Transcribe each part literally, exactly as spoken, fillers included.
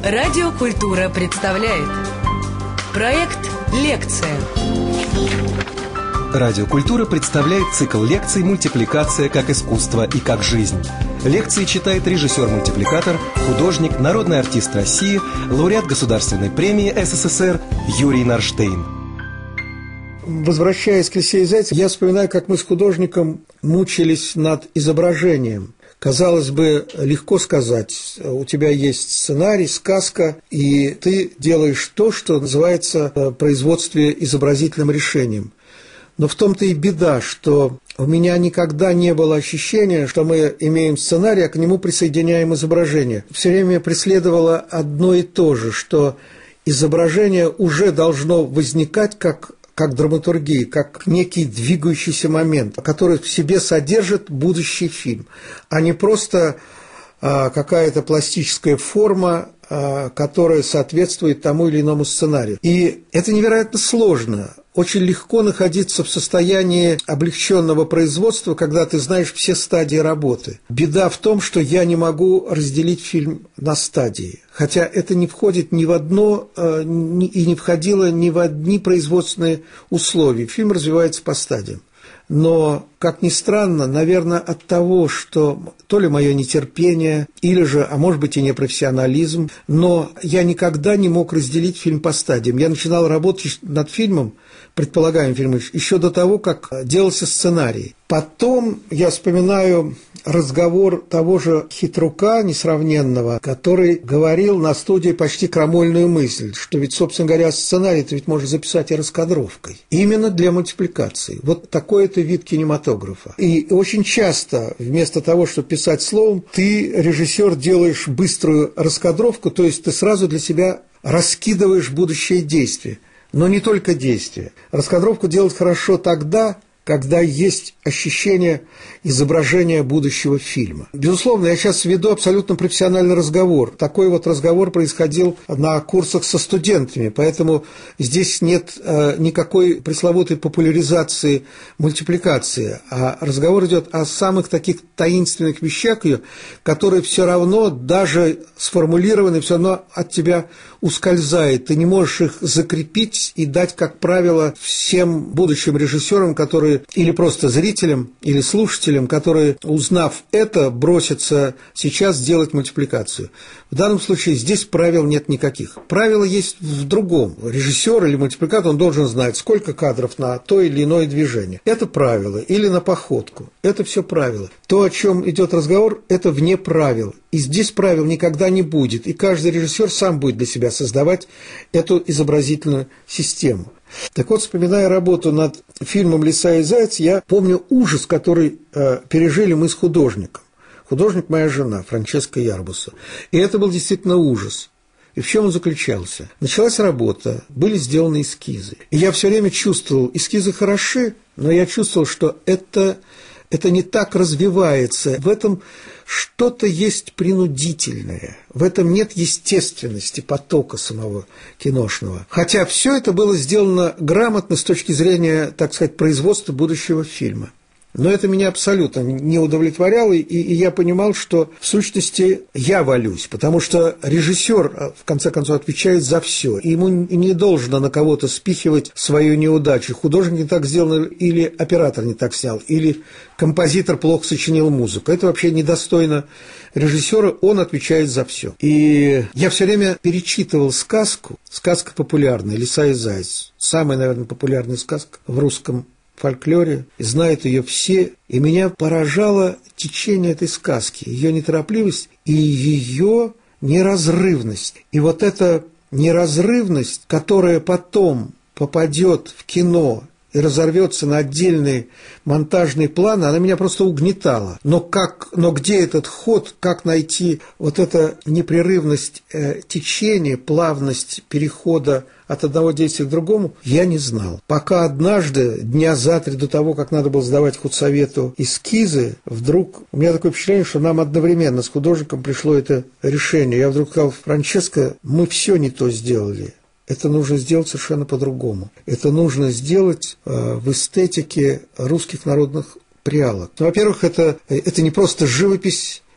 Радио Культура представляет проект «Лекция». Радио Культура представляет цикл лекций «Мультипликация как искусство и как жизнь». Лекции читает режиссер-мультипликатор, художник, народный артист России, лауреат Государственной премии СССР Юрий Нарштейн. Возвращаясь к «Лисе и Зайцу», я вспоминаю, как мы с художником мучились над изображением. Казалось бы, легко сказать, у тебя есть сценарий, сказка, и ты делаешь то, что называется производство изобразительным решением. Но в том-то и беда, что у меня никогда не было ощущения, что мы имеем сценарий, а к нему присоединяем изображение. Все время преследовало одно и то же, что изображение уже должно возникать как как драматургия, как некий двигающийся момент, который в себе содержит будущий фильм, а не просто а, какая-то пластическая форма, а, которая соответствует тому или иному сценарию. И это невероятно сложно. Очень легко находиться в состоянии облегченного производства, когда ты знаешь все стадии работы. Беда в том, что я не могу разделить фильм на стадии, хотя это не входит ни в одно и не входило ни в одни производственные условия. Фильм развивается по стадиям. Но, как ни странно, наверное, от того, что то ли мое нетерпение, или же, а может быть и непрофессионализм, но я никогда не мог разделить фильм по стадиям. Я начинал работать над фильмом, предполагаемым фильмом, еще до того, как делался сценарий. Потом я вспоминаю разговор того же Хитрука несравненного, который говорил на студии почти крамольную мысль, что ведь, собственно говоря, сценарий-то ведь можно записать и раскадровкой. Именно для мультипликации. Вот такой-то вид кинематографа. И очень часто вместо того, чтобы писать словом, ты, режиссер, делаешь быструю раскадровку, то есть ты сразу для себя раскидываешь будущее действие. Но не только действие. Раскадровку делать хорошо тогда, когда есть ощущение изображения будущего фильма. Безусловно, я сейчас веду абсолютно профессиональный разговор. Такой вот разговор происходил на курсах со студентами, поэтому здесь нет э, никакой пресловутой популяризации мультипликации, а разговор идет о самых таких таинственных вещах, которые все равно, даже сформулированы, все равно от тебя ускользает. Ты не можешь их закрепить и дать, как правило, всем будущим режиссерам, которые или просто зрителям, или слушателям, которые, узнав это, бросятся сейчас делать мультипликацию. В данном случае здесь правил нет никаких. Правила есть в другом. Режиссер или мультипликатор, он должен знать, сколько кадров на то или иное движение. Это правило. Или на походку. Это все правила. То, о чем идет разговор, это вне правил. И здесь правил никогда не будет. И каждый режиссер сам будет для себя создавать эту изобразительную систему. Так вот, вспоминая работу над фильмом «Лиса и Заяц», я помню ужас, который э, пережили мы с художником. Художник – моя жена, Франческа Ярбуса. И это был действительно ужас. И в чем он заключался? Началась работа, были сделаны эскизы. И я все время чувствовал, эскизы хороши, но я чувствовал, что это, это не так развивается. В этом что-то есть принудительное, в этом нет естественности потока самого киношного. Хотя все это было сделано грамотно с точки зрения, так сказать, производства будущего фильма. Но это меня абсолютно не удовлетворяло, и, и я понимал, что в сущности я валюсь, потому что режиссер, в конце концов, отвечает за все, и ему не должно на кого-то спихивать свою неудачу. Художник не так сделал, или оператор не так снял, или композитор плохо сочинил музыку. Это вообще недостойно режиссера, он отвечает за все. И я все время перечитывал сказку, сказка популярная «Лиса и Заяц», самая, наверное, популярная сказка в русском фольклоре, знают ее все, и меня поражало течение этой сказки, ее неторопливость и ее неразрывность. И вот эта неразрывность, которая потом попадет в кино и разорвется на отдельные монтажные планы, она меня просто угнетала. Но, как, но где этот ход, как найти вот эту непрерывность э, течения, плавность перехода от одного действия к другому, я не знал. Пока однажды, дня за три до того, как надо было сдавать худсовету эскизы, вдруг у меня такое впечатление, что нам одновременно с художником пришло это решение. Я вдруг сказал: Франческа, мы все не то сделали. Это нужно сделать совершенно по-другому. Это нужно сделать э, в эстетике русских народных прялок. Ну, во-первых, это, это не просто живопись,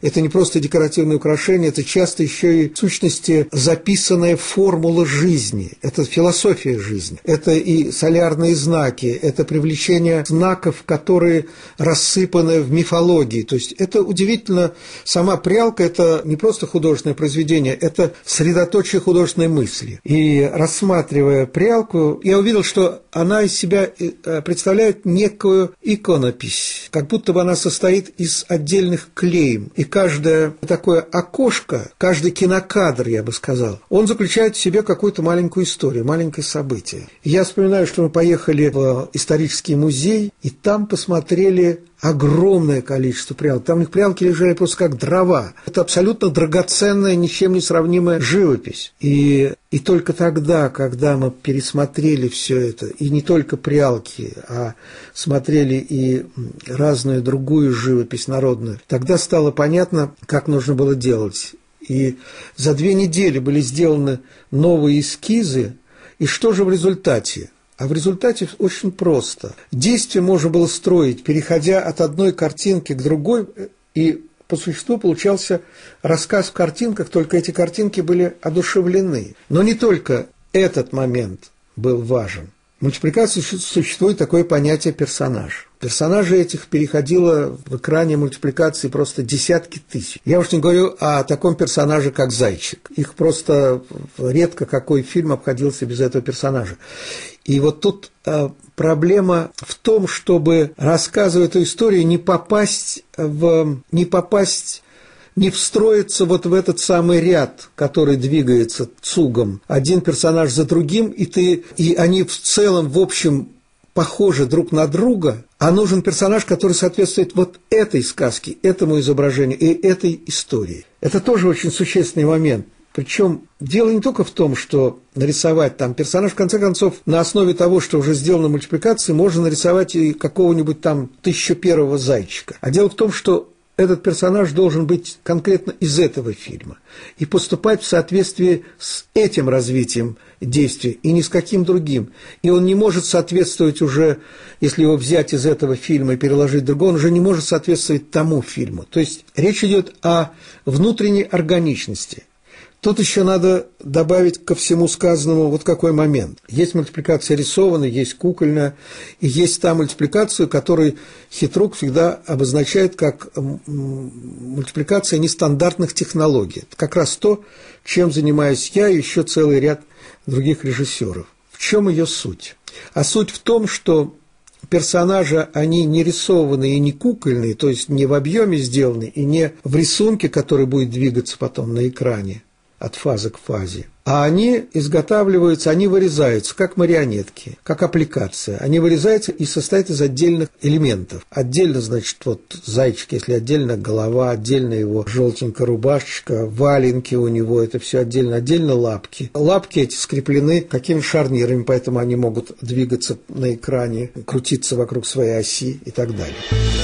это не просто декоративное украшение, это часто еще и в сущности записанная формула жизни, это философия жизни, это и солярные знаки, это привлечение знаков, которые рассыпаны в мифологии. То есть это удивительно, сама прялка – это не просто художественное произведение, это средоточие художественной мысли. И рассматривая прялку, я увидел, что она из себя представляет некую иконопись, как будто бы она состоит из отдельных клейм. И каждое такое окошко, каждый кинокадр, я бы сказал, он заключает в себе какую-то маленькую историю, маленькое событие. И я вспоминаю, что мы поехали в исторический музей, и там посмотрели огромное количество прялок. Там у них прялки лежали просто как дрова. Это абсолютно драгоценная, ничем не сравнимая живопись. И, и только тогда, когда мы пересмотрели все это, и не только прялки, а смотрели и разную другую живопись народную, тогда стало понятно, как нужно было делать. И за две недели были сделаны новые эскизы, и что же в результате? А в результате очень просто. Действие можно было строить, переходя от одной картинки к другой, и по существу получался рассказ в картинках, только эти картинки были одушевлены. Но не только этот момент был важен. В мультипликации существует такое понятие «персонаж». Персонажей этих переходило в экране мультипликации просто десятки тысяч. Я уж не говорю о таком персонаже, как Зайчик. Их просто редко какой фильм обходился без этого персонажа. И вот тут э, проблема в том, чтобы, рассказывая эту историю, не попасть в... не попасть... не встроиться вот в этот самый ряд, который двигается цугом, один персонаж за другим, и, ты, и они в целом, в общем, похожи друг на друга, а нужен персонаж, который соответствует вот этой сказке, этому изображению и этой истории. Это тоже очень существенный момент. Причем дело не только в том, что нарисовать там персонаж, в конце концов, на основе того, что уже сделано в мультипликации, можно нарисовать и какого-нибудь там тысяча первого зайчика. А дело в том, что этот персонаж должен быть конкретно из этого фильма и поступать в соответствии с этим развитием действий и ни с каким другим. И он не может соответствовать уже, если его взять из этого фильма и переложить в другой, он уже не может соответствовать тому фильму. То есть речь идет о внутренней органичности. Тут еще надо добавить ко всему сказанному вот какой момент. Есть мультипликация рисованная, есть кукольная, и есть та мультипликация, которую хитрук всегда обозначает как мультипликация нестандартных технологий. Это как раз то, чем занимаюсь я и еще целый ряд других режиссеров. В чем ее суть? А суть в том, что персонажи, они не рисованные и не кукольные, то есть не в объеме сделаны и не в рисунке, который будет двигаться потом на экране от фазы к фазе, а они изготавливаются, они вырезаются, как марионетки, как аппликация. Они вырезаются и состоят из отдельных элементов. Отдельно, значит, вот зайчик, если отдельно голова, отдельно его желтенькая рубашечка, валенки у него, это все отдельно, отдельно лапки. Лапки эти скреплены какими-то шарнирами, поэтому они могут двигаться на экране, крутиться вокруг своей оси и так далее.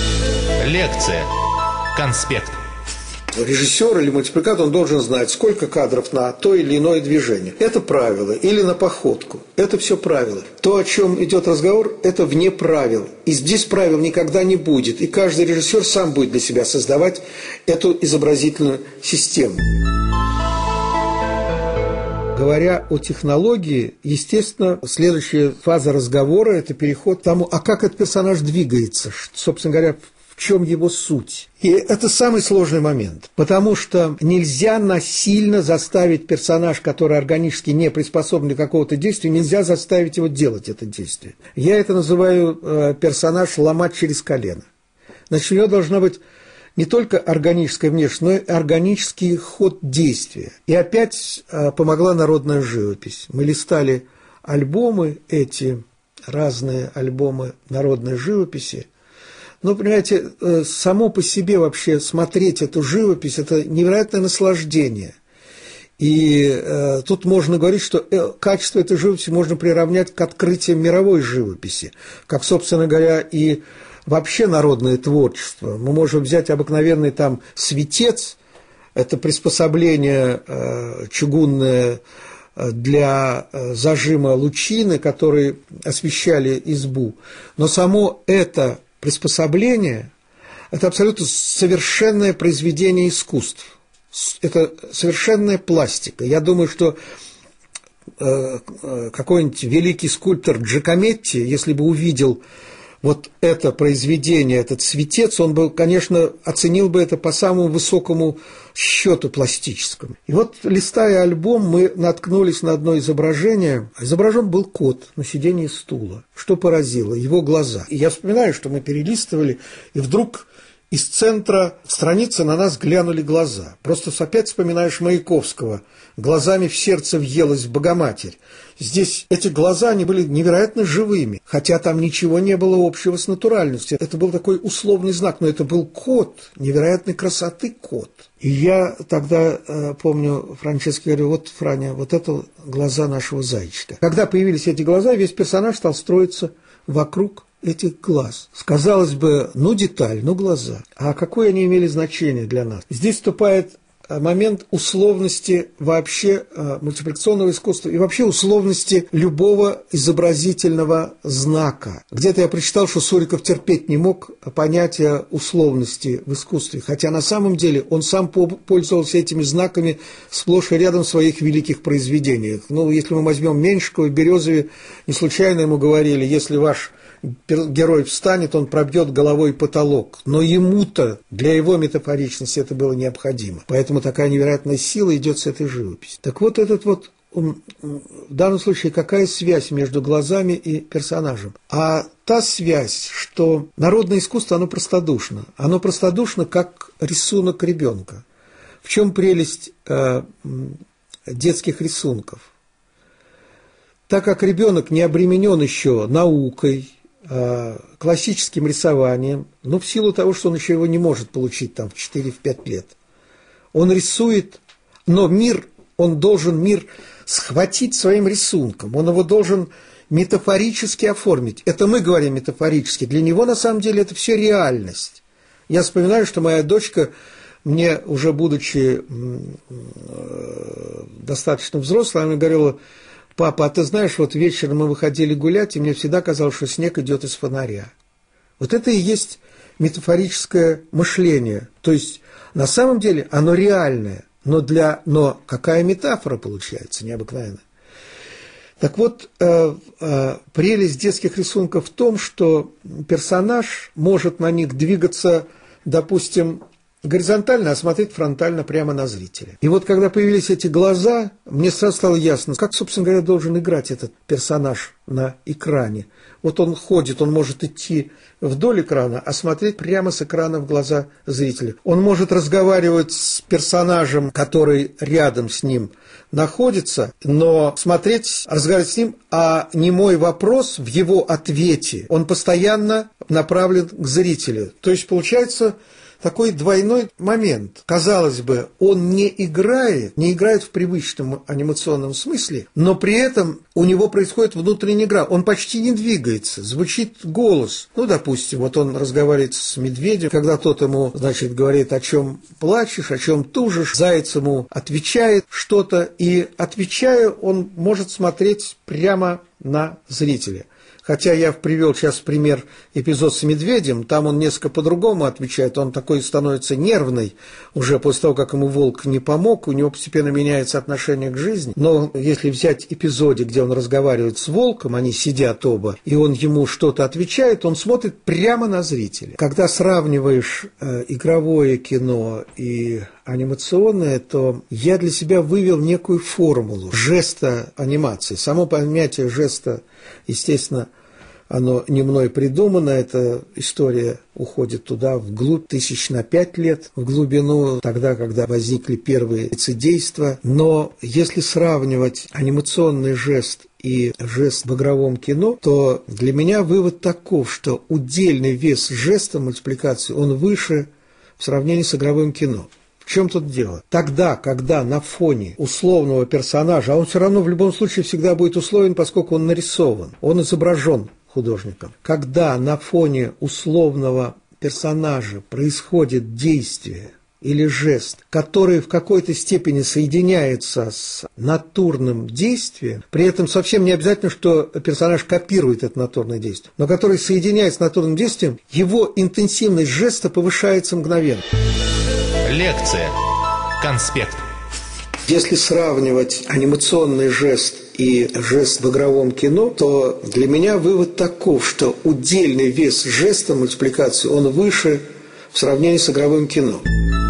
Лекция. Конспект. Режиссер или мультипликатор, он должен знать, сколько кадров на то или иное движение. Это правило. Или на походку. Это все правила. То, о чем идет разговор, это вне правил. И здесь правил никогда не будет. И каждый режиссер сам будет для себя создавать эту изобразительную систему. Говоря о технологии, естественно, следующая фаза разговора – это переход к тому, а как этот персонаж двигается, собственно говоря, в чем его суть. И это самый сложный момент, потому что нельзя насильно заставить персонаж, который органически не приспособлен для какого-то действия, нельзя заставить его делать это действие. Я это называю э, персонаж ломать через колено. Значит, у него должна быть не только органическая внешность, но и органический ход действия. И опять э, помогла народная живопись. Мы листали альбомы эти, разные альбомы народной живописи. Но, понимаете, само по себе вообще смотреть эту живопись – это невероятное наслаждение. И э, тут можно говорить, что э, качество этой живописи можно приравнять к открытиям мировой живописи, как, собственно говоря, и вообще народное творчество. Мы можем взять обыкновенный там светец, это приспособление э, чугунное для зажима лучины, которые освещали избу, но само это приспособление, это абсолютно совершенное произведение искусств. Это совершенная пластика. Я думаю, что э, какой-нибудь великий скульптор Джакометти, если бы увидел вот это произведение, этот светец, он бы, конечно, оценил бы это по самому высокому счету пластическому. И вот, листая альбом, мы наткнулись на одно изображение. Изображен был кот на сиденье стула. Что поразило? Его глаза. И я вспоминаю, что мы перелистывали, и вдруг из центра страницы на нас глянули глаза. Просто опять вспоминаешь Маяковского. Глазами в сердце въелась Богоматерь. Здесь эти глаза, они были невероятно живыми, хотя там ничего не было общего с натуральностью. Это был такой условный знак, но это был кот, невероятной красоты кот. И я тогда, э, помню, Франческе говорю: вот, Франя, вот это глаза нашего зайчика. Когда появились эти глаза, весь персонаж стал строиться вокруг этих глаз. Казалось бы, ну деталь, ну глаза. А какое они имели значение для нас? Здесь вступает момент условности вообще э, мультипликационного искусства и вообще условности любого изобразительного знака. Где-то я прочитал, что Суриков терпеть не мог понятия условности в искусстве, хотя на самом деле он сам пользовался этими знаками сплошь и рядом в своих великих произведениях. Ну, если мы возьмем Меньшикова, Березове, не случайно ему говорили: если ваш герой встанет, он пробьет головой потолок. Но ему-то, для его метафоричности, это было необходимо. Поэтому такая невероятная сила идет с этой живописи. Так вот, этот вот, он, в данном случае, какая связь между глазами и персонажем? А та связь, что народное искусство, оно простодушно. Оно простодушно, как рисунок ребенка. В чем прелесть э, детских рисунков? Так как ребенок не обременен еще наукой, классическим рисованием, но в силу того, что он еще его не может получить там в четыре-пять лет. Он рисует, но мир, он должен мир схватить своим рисунком, он его должен метафорически оформить. Это мы говорим метафорически, для него на самом деле это все реальность. Я вспоминаю, что моя дочка мне, уже будучи достаточно взрослой, она говорила: папа, а ты знаешь, вот вечером мы выходили гулять, и мне всегда казалось, что снег идет из фонаря. Вот это и есть метафорическое мышление. То есть, на самом деле, оно реальное, но, для... но какая метафора получается необыкновенная. Так вот, э, э, прелесть детских рисунков в том, что персонаж может на них двигаться, допустим, горизонтально, а смотреть фронтально прямо на зрителя. И вот когда появились эти глаза, мне сразу стало ясно, как, собственно говоря, должен играть этот персонаж на экране. Вот он ходит, он может идти вдоль экрана, а смотреть прямо с экрана в глаза зрителя. Он может разговаривать с персонажем, который рядом с ним находится, но смотреть, разговаривать с ним, а немой вопрос в его ответе, он постоянно направлен к зрителю. То есть, получается, такой двойной момент. Казалось бы, он не играет, не играет в привычном анимационном смысле, но при этом у него происходит внутренняя игра. Он почти не двигается, звучит голос. Ну, допустим, вот он разговаривает с медведем, когда тот ему, значит, говорит: о чем плачешь, о чем тужишь. Заяц ему отвечает что-то, и, отвечая, он может смотреть прямо на зрителя. Хотя я привел сейчас пример эпизод с медведем, там он несколько по-другому отвечает, он такой становится нервный уже после того, как ему волк не помог, у него постепенно меняется отношение к жизни. Но если взять эпизоде, где он разговаривает с волком, они сидят оба, и он ему что-то отвечает, он смотрит прямо на зрителя. Когда сравниваешь э, игровое кино и анимационное, то я для себя вывел некую формулу жеста анимации. Само понятие жеста, естественно, оно не мной придумано, эта история уходит туда вглубь, тысяч на пять лет, в глубину, тогда, когда возникли первые лицедейства. Но если сравнивать анимационный жест и жест в игровом кино, то для меня вывод таков, что удельный вес жеста мультипликации, он выше в сравнении с игровым кино. В чем тут дело? Тогда, когда на фоне условного персонажа, а он все равно в любом случае всегда будет условен, поскольку он нарисован, он изображен художником. Когда на фоне условного персонажа происходит действие, или жест, который в какой-то степени соединяется с натурным действием, при этом совсем не обязательно, что персонаж копирует это натурное действие, но который соединяется с натурным действием, его интенсивность жеста повышается мгновенно. Лекция. Конспект. Если сравнивать анимационный жест и жест в игровом кино, то для меня вывод таков, что удельный вес жеста мультипликации, он выше в сравнении с игровым кино.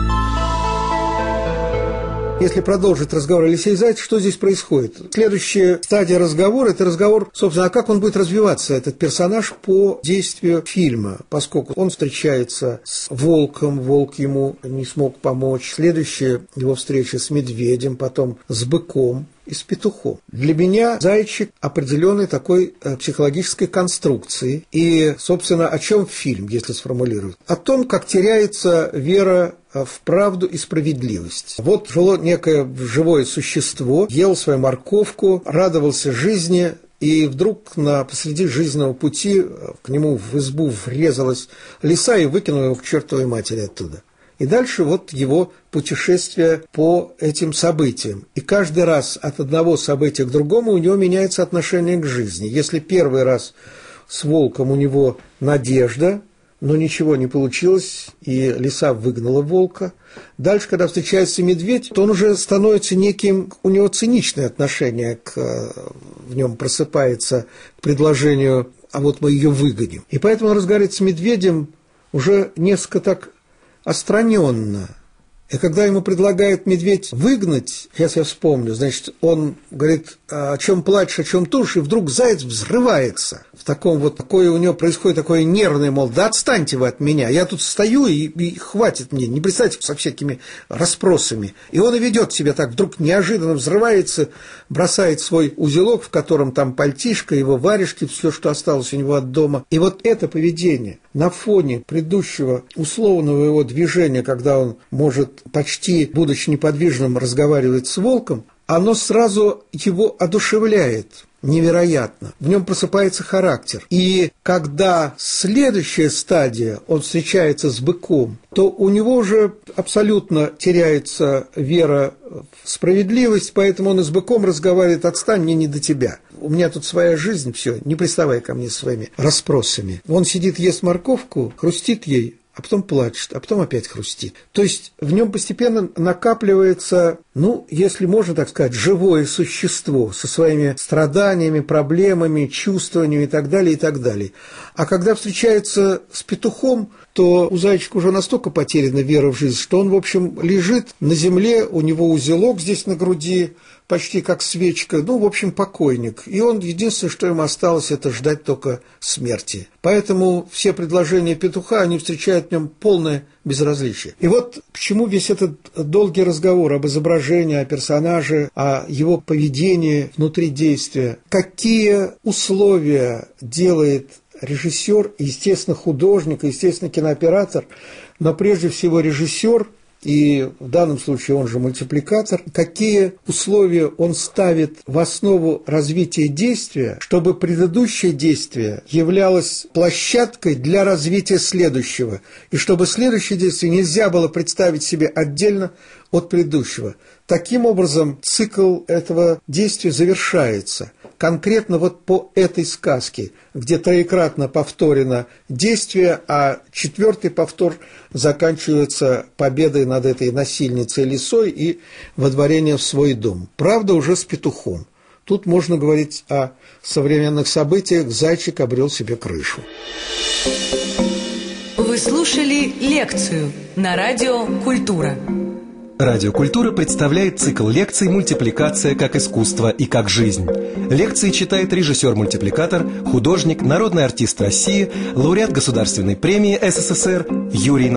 Если продолжить разговор Алексей Зайцев, что здесь происходит? Следующая стадия разговора – это разговор, собственно, а как он будет развиваться, этот персонаж, по действию фильма, поскольку он встречается с волком, волк ему не смог помочь. Следующая его встреча с медведем, потом с быком и с петухом. Для меня зайчик определенной такой психологической конструкции. И, собственно, о чем фильм, если сформулировать? О том, как теряется вера в правду и справедливость. Вот жило некое живое существо, ел свою морковку, радовался жизни, и вдруг на, посреди жизненного пути к нему в избу врезалась лиса и выкинула его к чертовой матери оттуда. И дальше вот его путешествие по этим событиям. И каждый раз от одного события к другому у него меняется отношение к жизни. Если первый раз с волком у него надежда, но ничего не получилось, и лиса выгнала волка. Дальше, когда встречается медведь, то он уже становится неким, у него циничное отношение, к, в нем просыпается к предложению, а вот мы ее выгоним. И поэтому он разговаривает с медведем уже несколько так отстраненно. И когда ему предлагает медведь выгнать, сейчас я вспомню, значит, он говорит, о чем плачешь, о чем тушь, и вдруг заяц взрывается. В таком вот, такое у него происходит такое нервное, мол, да отстаньте вы от меня, я тут стою, и, и хватит мне, не представьте, со всякими расспросами. И он и ведет себя так, вдруг неожиданно взрывается, бросает свой узелок, в котором там пальтишко, его варежки, все, что осталось у него от дома. И вот это поведение на фоне предыдущего условного его движения, когда он может почти, будучи неподвижным, разговаривать с волком, оно сразу его одушевляет невероятно. В нем просыпается характер. И когда следующая стадия, он встречается с быком, то у него уже абсолютно теряется вера в справедливость, поэтому он и с быком разговаривает: отстань, мне не до тебя. У меня тут своя жизнь, все, не приставай ко мне своими расспросами. Он сидит, ест морковку, хрустит ей, а потом плачет, а потом опять хрустит. То есть в нем постепенно накапливается, ну, если можно так сказать, живое существо со своими страданиями, проблемами, чувствованиями и так далее, и так далее. А когда встречается с петухом, то у зайчика уже настолько потеряна вера в жизнь, что он, в общем, лежит на земле, у него узелок здесь на груди, почти как свечка, ну, в общем, покойник. И он, единственное, что ему осталось, это ждать только смерти. Поэтому все предложения петуха, они встречают в нем полное безразличие. И вот к чему весь этот долгий разговор об изображении, о персонаже, о его поведении внутри действия. Какие условия делает режиссер, естественно, художник, естественно, кинооператор, но прежде всего режиссер, и в данном случае он же мультипликатор, какие условия он ставит в основу развития действия, чтобы предыдущее действие являлось площадкой для развития следующего, и чтобы следующее действие нельзя было представить себе отдельно от предыдущего. Таким образом, цикл этого действия завершается. Конкретно вот по этой сказке, где троекратно повторено действие, а четвертый повтор заканчивается победой над этой насильницей лисой и водворением в свой дом. Правда, уже с петухом. Тут можно говорить о современных событиях. Зайчик обрел себе крышу. Вы слушали лекцию на радио «Культура». Радио «Культура» представляет цикл лекций «Мультипликация как искусство и как жизнь». Лекции читает режиссер-мультипликатор, художник, народный артист России, лауреат Государственной премии СССР Юрий